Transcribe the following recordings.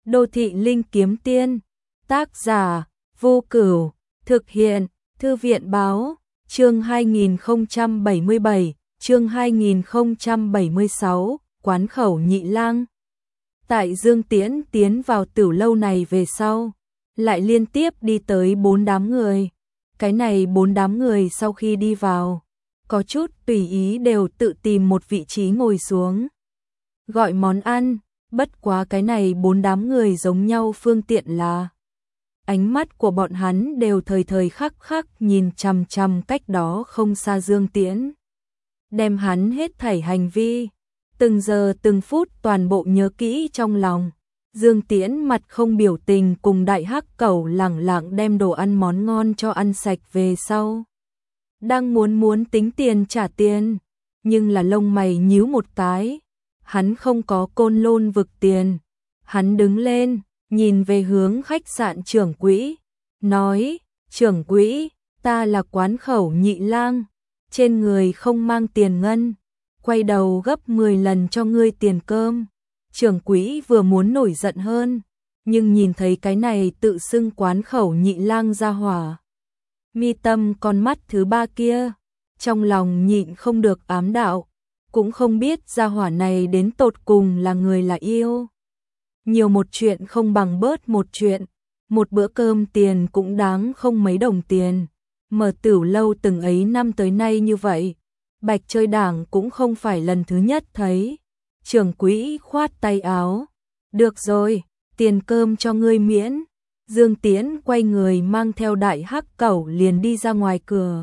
Đô thị linh kiếm tiên. Tác giả Vô Cửu. Thực hiện Thư viện báo. Chương 2077, chương 2076, quán khẩu Nhị Lang. Tại Dương Tiễn tiến vào Tửu lâu này về sau, lại liên tiếp đi tới 4 đám người. Cái này 4 đám người sau khi đi vào, có chút tùy ý đều tự tìm một vị trí ngồi xuống, gọi món ăn. Bất quá cái này 4 đám người giống nhau phương tiện là ánh mắt của bọn hắn đều thời thời khắc khắc nhìn chằm chằm cách đó không xa Dương Tiễn, đem hắn hết thảy hành vi, từng giờ từng phút toàn bộ nhớ kỹ trong lòng. Dương Tiễn mặt không biểu tình cùng đại hắc cẩu lẳng lặng đem đồ ăn món ngon cho ăn sạch về sau, đang muốn tính tiền trả tiền, nhưng là lông mày nhíu một cái, hắn không có Côn Lôn vực tiền. Hắn đứng lên, nhìn về hướng khách sạn trưởng quỹ, nói: "Trưởng quỹ, ta là quán khẩu Nhị Lang, trên người không mang tiền ngân, quay đầu gấp 10 lần cho ngươi tiền cơm." Trưởng quỹ vừa muốn nổi giận hơn, nhưng nhìn thấy cái này tự xưng quán khẩu Nhị Lang ra hỏa mi tâm con mắt thứ ba kia, trong lòng nhịn không được ám đạo, cũng không biết gia hỏa này đến tột cùng là người là yêu. Nhiều một chuyện không bằng bớt một chuyện, một bữa cơm tiền cũng đáng không mấy đồng tiền. Mở Tửu lâu từng ấy năm tới nay như vậy, Bạch chơi đảng cũng không phải lần thứ nhất thấy. Trưởng quỹ khoát tay áo: "Được rồi, tiền cơm cho ngươi miễn." Dương Tiễn quay người mang theo đại hắc cẩu liền đi ra ngoài cửa.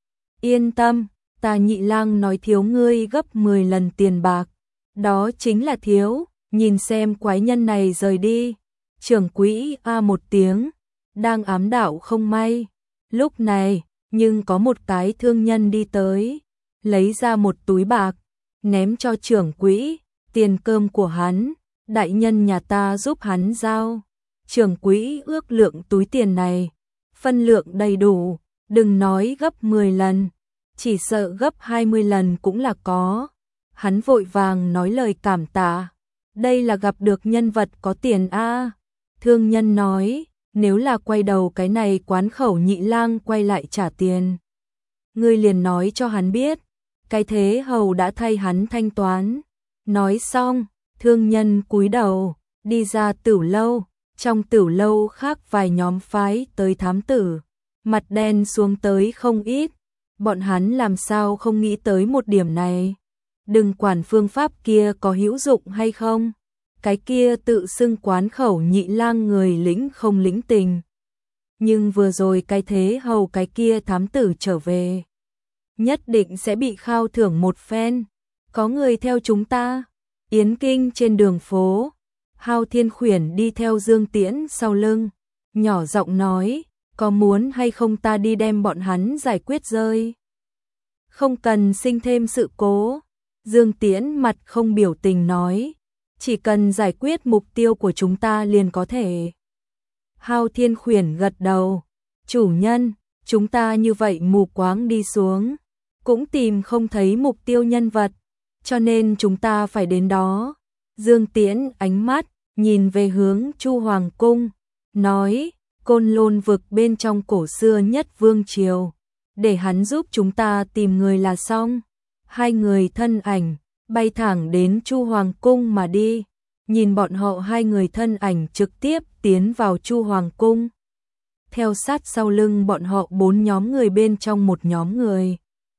"Yên tâm, ta Nhị Lang nói thiếu ngươi gấp 10 lần tiền bạc, đó chính là thiếu." Nhìn xem quái nhân này rời đi, trưởng quỹ a một tiếng, đang ám đạo không may. Lúc này, nhưng có một cái thương nhân đi tới, lấy ra một túi bạc, ném cho trưởng quỹ: "Tiền cơm của hắn, đại nhân nhà ta giúp hắn giao." Trưởng quỹ ước lượng túi tiền này, phân lượng đầy đủ, đừng nói gấp 10 lần, chỉ sợ gấp 20 lần cũng là có. Hắn vội vàng nói lời cảm tạ. Đây là gặp được nhân vật có tiền a. Thương nhân nói: "Nếu là quay đầu cái này quán khẩu Nhị Lang quay lại trả tiền, ngươi liền nói cho hắn biết, cái thế hầu đã thay hắn thanh toán." Nói xong, thương nhân cúi đầu, đi ra Tửu lâu. Trong Tửu lâu khác vài nhóm phái tới thám tử, mặt đen xuống tới không ít. Bọn hắn làm sao không nghĩ tới một điểm này? Đừng quản phương pháp kia có hữu dụng hay không, cái kia tự xưng quán khẩu Nhị Lang người lĩnh không lĩnh tình. Nhưng vừa rồi cái thế hầu cái kia thám tử trở về, nhất định sẽ bị khao thưởng một phen. Có người theo chúng ta. Yến Kinh trên đường phố, Hao Thiên Khuyển đi theo Dương Tiễn sau lưng, nhỏ giọng nói: "Có muốn hay không ta đi đem bọn hắn giải quyết rơi? Không cần sinh thêm sự cố." Dương Tiễn mặt không biểu tình nói: "Chỉ cần giải quyết mục tiêu của chúng ta liền có thể." Hao Thiên Khuyển gật đầu: "Chủ nhân, chúng ta như vậy mù quáng đi xuống, cũng tìm không thấy mục tiêu nhân vật, cho nên chúng ta phải đến đó." Dương Tiễn ánh mắt nhìn về hướng Chu Hoàng cung, nói: "Côn Lôn vực bên trong cổ xưa nhất vương triều, để hắn giúp chúng ta tìm người là xong." Hai người thân ảnh bay thẳng đến Chu Hoàng cung mà đi. Nhìn bọn họ hai người thân ảnh trực tiếp tiến vào Chu Hoàng cung. Theo sát sau lưng bọn họ 4 nhóm người bên trong một nhóm người.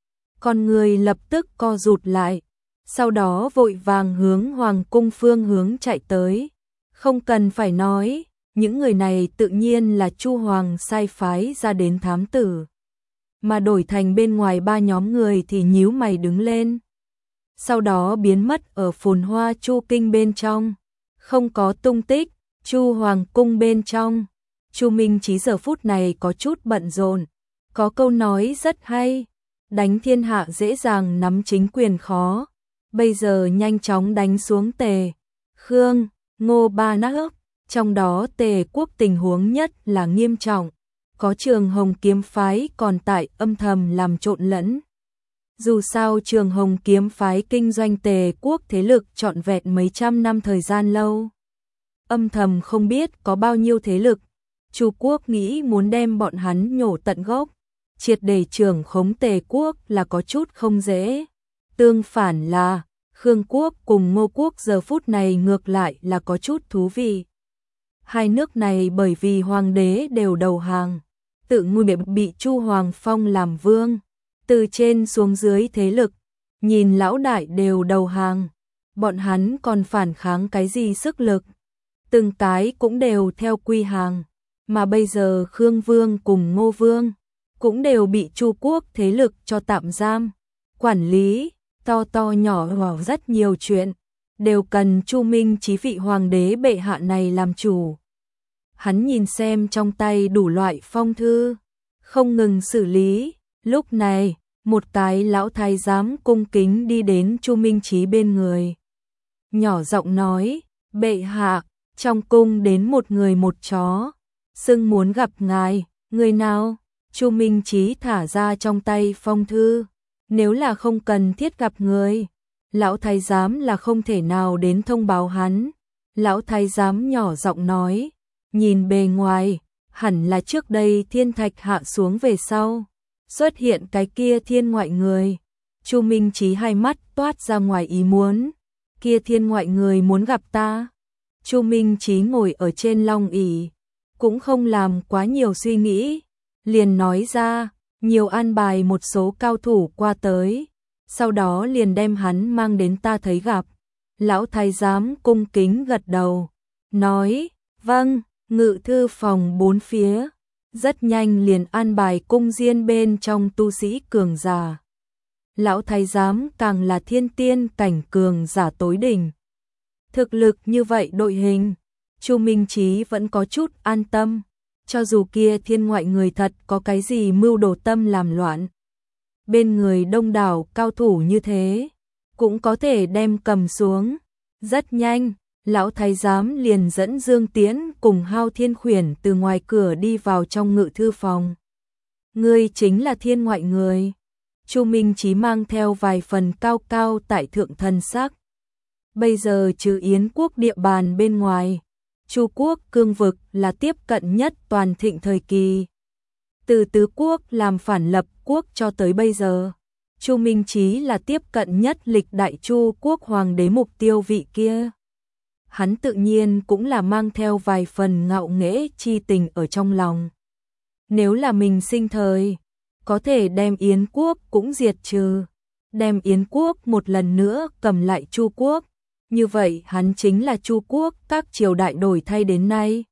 Con người lập tức co rụt lại, sau đó vội vàng hướng Hoàng cung phương hướng chạy tới. Không cần phải nói, những người này tự nhiên là Chu Hoàng sai phái ra đến thám tử. Mà đổi thành bên ngoài 3 nhóm người thì nhíu mày đứng lên, sau đó biến mất ở phồn hoa Chu kinh bên trong, không có tung tích. Chu Hoàng cung bên trong, Chu Minh Chí giờ phút này có chút bận rộn, có câu nói rất hay: đánh thiên hạ dễ dàng, nắm chính quyền khó. Bây giờ nhanh chóng đánh xuống Tề, Khương, Ngô ba nước, trong đó Tề quốc tình huống nhất là nghiêm trọng, có Trường Hồng kiếm phái còn tại âm thầm làm trộn lẫn. Dù sao Trường Hồng kiếm phái kinh doanh Tề quốc thế lực trọn vẹn mấy trăm năm thời gian lâu. âm thầm không biết có bao nhiêu thế lực. Chu quốc nghĩ muốn đem bọn hắn nhổ tận gốc, triệt để trưởng khống Tề quốc là có chút không dễ. Tương phản là Khương quốc cùng Ngô quốc giờ phút này ngược lại là có chút thú vị. Hai nước này bởi vì hoàng đế đều đầu hàng, tự nguyện bị Chu Hoàng Phong làm vương, từ trên xuống dưới thế lực, nhìn lão đại đều đầu hàng, bọn hắn còn phản kháng cái gì sức lực, từng cái cũng đều theo quy hàng, mà bây giờ Khương Vương cùng Ngô Vương cũng đều bị Chu quốc thế lực cho tạm giam, quản lý, to to nhỏ nhỏ rất nhiều chuyện, đều cần Chu Minh Chí vị hoàng đế bệ hạ này làm chủ. Hắn nhìn xem trong tay đủ loại phong thư, không ngừng xử lý, lúc này, một cái lão thái giám cung kính đi đến Chu Minh Chí bên người. Nhỏ giọng nói, bệ hạ, trong cung đến một người một chó, xưng muốn gặp ngài, người nào? Chu Minh Chí thả ra trong tay phong thư, nếu là không cần thiết gặp người, lão thái giám là không thể nào đến thông báo hắn. Lão thái giám nhỏ giọng nói, nhìn bề ngoài, hẳn là trước đây thiên thạch hạ xuống về sau, xuất hiện cái kia thiên ngoại người. Chu Minh Chí hai mắt toát ra ngoài ý muốn, kia thiên ngoại người muốn gặp ta. Chu Minh Chí ngồi ở trên long ỷ, cũng không làm quá nhiều suy nghĩ, liền nói ra, nhiều an bài một số cao thủ qua tới, sau đó liền đem hắn mang đến ta thấy gặp. Lão thái giám cung kính gật đầu, nói, vâng, ngự thư phòng bốn phía, rất nhanh liền an bài cung diên bên trong tu sĩ cường giả. Lão thái giám càng là thiên tiên cảnh cường giả tối đỉnh. Thực lực như vậy đội hình, Chu Minh Chí vẫn có chút an tâm, cho dù kia thiên ngoại người thật có cái gì mưu đồ tâm làm loạn. Bên người đông đảo cao thủ như thế, cũng có thể đem cầm xuống. Rất nhanh, lão thái giám liền dẫn Dương Tiễn cùng Hao Thiên Khuyển từ ngoài cửa đi vào trong ngự thư phòng. Ngươi chính là thiên ngoại người. Chu Minh Chí mang theo vài phần cao cao tại thượng thần sắc. Bây giờ trừ Yến quốc địa bàn bên ngoài, Chu quốc cương vực là tiếp cận nhất toàn thịnh thời kỳ. Từ tứ quốc làm phản lập quốc cho tới bây giờ, Chu Minh Chí là tiếp cận nhất lịch đại Chu quốc hoàng đế mục tiêu vị kia. Hắn tự nhiên cũng là mang theo vài phần ngạo nghễ chi tình ở trong lòng. Nếu là mình sinh thời, có thể đem Yến quốc cũng diệt trừ, đem Yến quốc một lần nữa cầm lại Chu quốc, như vậy hắn chính là Chu quốc các triều đại đổi thay đến nay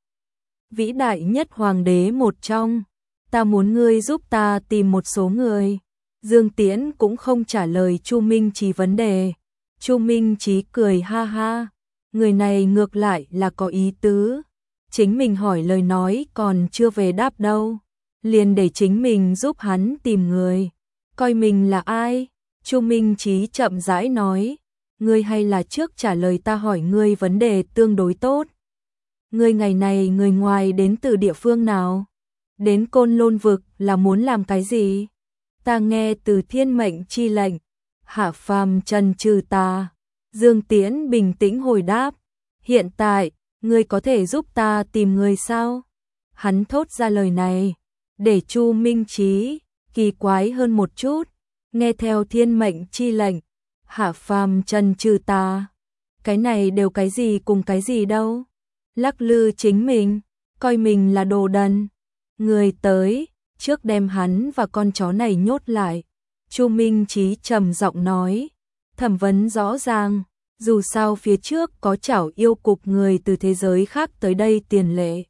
vĩ đại nhất hoàng đế một trong. Ta muốn ngươi giúp ta tìm một số người. Dương Tiễn cũng không trả lời Chu Minh Chí vấn đề. Chu Minh Chí cười ha ha, người này ngược lại là có ý tứ, chính mình hỏi lời nói còn chưa về đáp đâu, liền để chính mình giúp hắn tìm người. Coi mình là ai? Chu Minh Chí chậm rãi nói, ngươi hay là trước trả lời ta hỏi ngươi vấn đề tương đối tốt. Ngươi ngày này người ngoài đến từ địa phương nào? Đến Côn Lôn vực là muốn làm cái gì? Ta nghe từ thiên mệnh chi lệnh, hạ phàm trần trừ ta. Dương Tiễn bình tĩnh hồi đáp, hiện tại, ngươi có thể giúp ta tìm người sao? Hắn thốt ra lời này, để Chu Minh Chí kỳ quái hơn một chút, nghe theo thiên mệnh chi lệnh, hạ phàm trần trừ ta. Cái này đều cái gì cùng cái gì đâu? Lắc lư chính mình, coi mình là đồ đần. Người tới, trước đem hắn và con chó này nhốt lại. Chu Minh Chí trầm giọng nói, thẩm vấn rõ ràng, dù sao phía trước có chảo yêu cục người từ thế giới khác tới đây tiền lệ.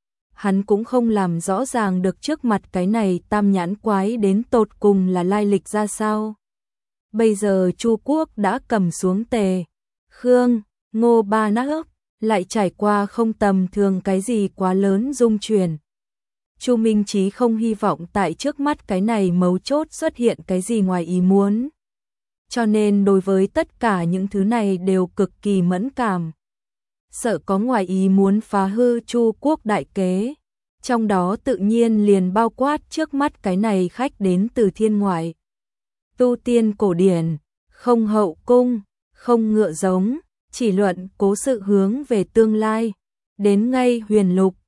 Hắn cũng không làm rõ ràng được trước mặt cái này tam nhãn quái đến tột cùng là lai lịch ra sao. Bây giờ Chu quốc đã cầm xuống Tề, Khương, Ngô ba nước, lại trải qua không tầm thường cái gì quá lớn dung chuyển. Chu Minh Chí không hy vọng tại trước mắt cái này mấu chốt xuất hiện cái gì ngoài ý muốn. Cho nên đối với tất cả những thứ này đều cực kỳ mẫn cảm. Sợ có ngoài ý muốn phá hư Chu quốc đại kế. Trong đó tự nhiên liền bao quát trước mắt cái này khách đến từ thiên ngoại. Tu tiên cổ điển, không hậu cung, không ngựa giống, chỉ luận cố sự hướng về tương lai. đến ngay Huyền Lục,